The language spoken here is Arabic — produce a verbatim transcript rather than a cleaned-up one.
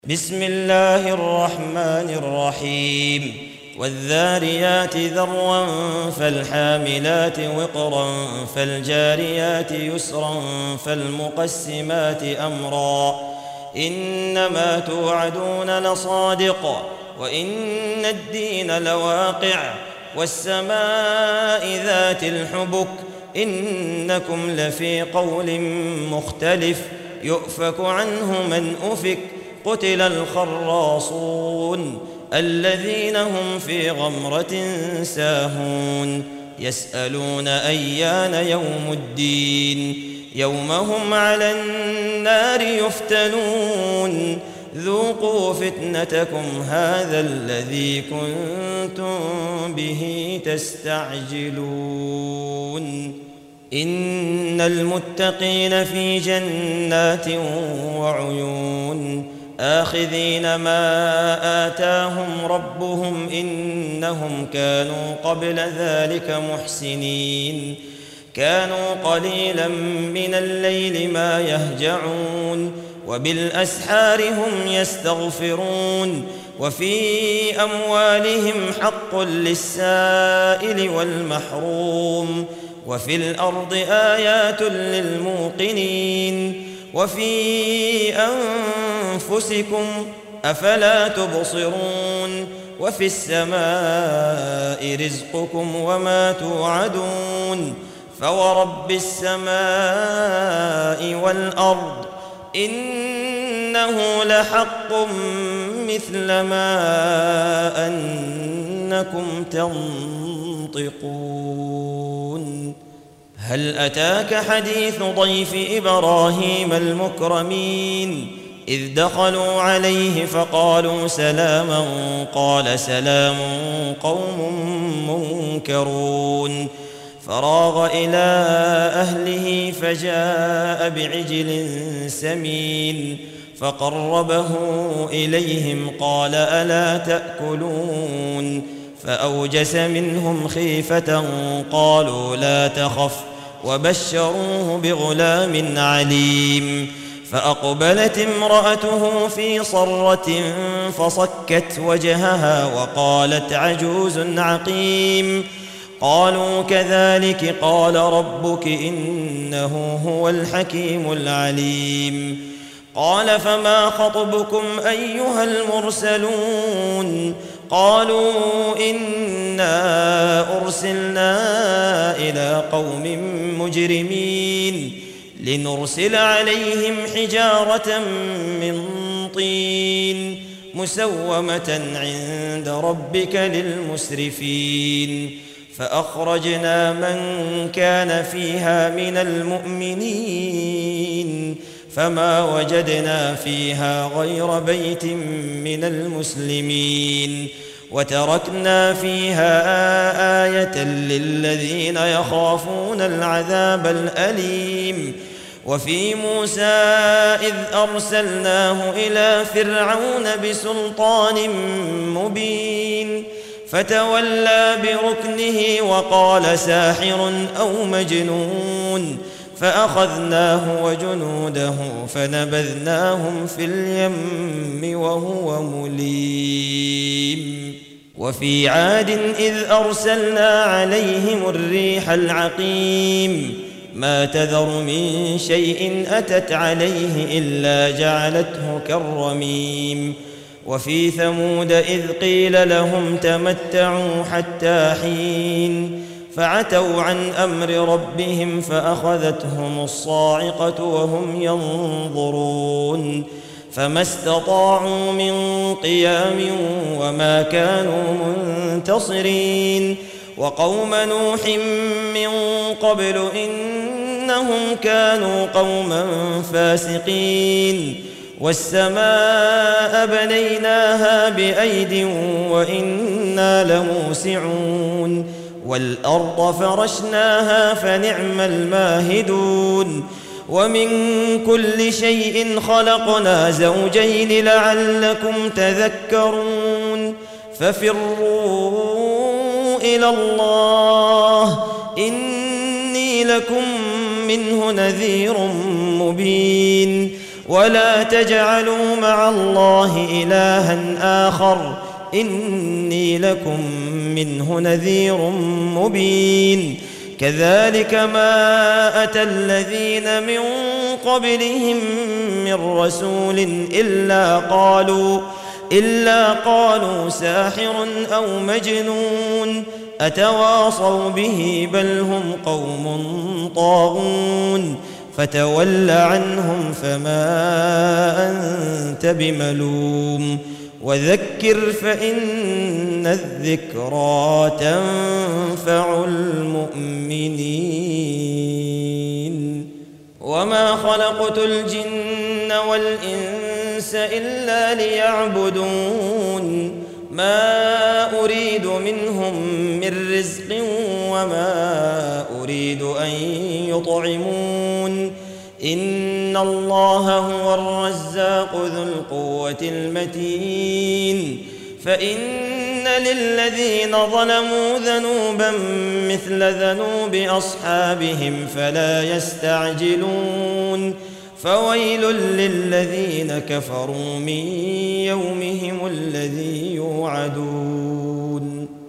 بسم الله الرحمن الرحيم والذاريات ذروا فالحاملات وقرا فالجاريات يسرا فالمقسمات أمرا إنما توعدون لصادق وإن الدين لواقع والسماء ذات الحبك إنكم لفي قول مختلف يؤفك عنه من أفك قتل الخراصون الذين هم في غمرة ساهون يسألون أيان يوم الدين يوم هم على النار يفتنون ذوقوا فتنتكم هذا الذي كنتم به تستعجلون إن المتقين في جنات وعيون آخذين ما آتاهم ربهم إنهم كانوا قبل ذلك محسنين كانوا قليلا من الليل ما يهجعون وبالأسحار هم يستغفرون وفي أموالهم حق للسائل والمحروم وفي الأرض آيات للموقنين وفي أنفسكم أفلا تبصرون وفي السماء رزقكم وما توعدون فورب السماء والأرض إنه لحق مثل ما أنكم تنطقون هل أتاك حديث ضيف إبراهيم المكرمين إذ دخلوا عليه فقالوا سلاما قال سلام قوم منكرون فراغ إلى أهله فجاء بعجل سمين فقربه إليهم قال ألا تأكلون فأوجس منهم خيفة قالوا لا تخف وبشروه بغلام عليم فأقبلت امرأته في صرة فصكت وجهها وقالت عجوز عقيم قالوا كذلك قال ربك إنه هو الحكيم العليم قال فما خطبكم أيها المرسلون قالوا إنا أرسلنا إلى قوم مجرمين لنرسل عليهم حجارة من طين مسومة عند ربك للمسرفين فأخرجنا من كان فيها من المؤمنين فما وجدنا فيها غير بيت من المسلمين وتركنا فيها آية للذين يخافون العذاب الأليم وفي موسى إذ أرسلناه إلى فرعون بسلطان مبين فتولى بركنه وقال ساحر أو مجنون فأخذناه وجنوده فنبذناهم في اليم وهو مليم وفي عاد إذ أرسلنا عليهم الريح العقيم ما تذر من شيء أتت عليه إلا جعلته كالرميم وفي ثمود إذ قيل لهم تمتعوا حتى حين فعتوا عن أمر ربهم فأخذتهم الصاعقة وهم ينظرون فما استطاعوا من قيام وما كانوا منتصرين وقوم نوح من قبل إنهم كانوا قوما فاسقين والسماء بنيناها بأيد وإنا لموسعون والأرض فرشناها فنعم الماهدون ومن كل شيء خلقنا زوجين لعلكم تذكرون ففروا إلى الله إني لكم منه نذير مبين ولا تجعلوا مع الله إلها آخر إني لكم منه نذير مبين كذلك ما أتى الذين من قبلهم من رسول إلا قالوا إلا قالوا ساحر أو مجنون أتواصوا به بل هم قوم طاغون فتول عنهم فما أنت بملوم وذكر فإن الذكرى تنفع المؤمنين وما خلقت الجن والإنس إلا ليعبدون ما أريد منهم من رزق وما أريد أن يطعمون إن الله هو الرزاق ذو القوة المتين فإن للذين ظلموا ذنوبا مثل ذنوب أصحابهم فلا يستعجلون فويل للذين كفروا من يومهم الذي يوعدون